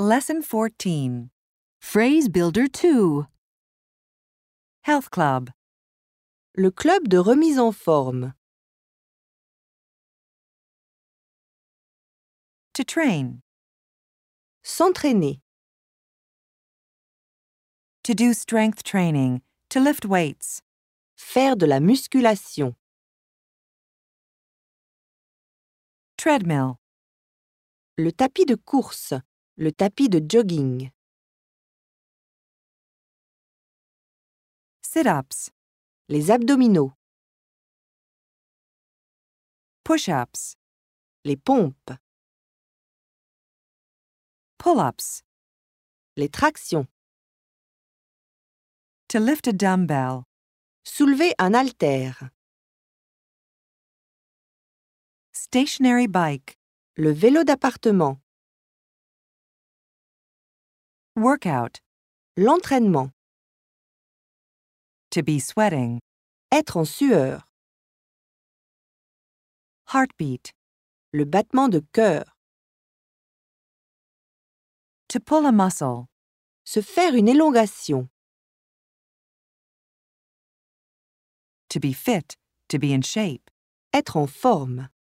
Lesson 14. Phrase Builder 2. Health Club. Le club de remise en forme. To train. S'entraîner. To do strength training. To lift weights. Faire de la musculation. Treadmill. Le tapis de course. Le tapis de jogging. Sit-ups. Les abdominaux. Push-ups. Les pompes. Pull-ups. Les tractions. To lift a dumbbell. Soulever un haltère. Stationary bike. Le vélo d'appartement. Workout. L'entraînement. To be sweating. Être en sueur. Heartbeat. Le battement de cœur. To pull a muscle. Se faire une élongation. To be fit. To be in shape. Être en forme.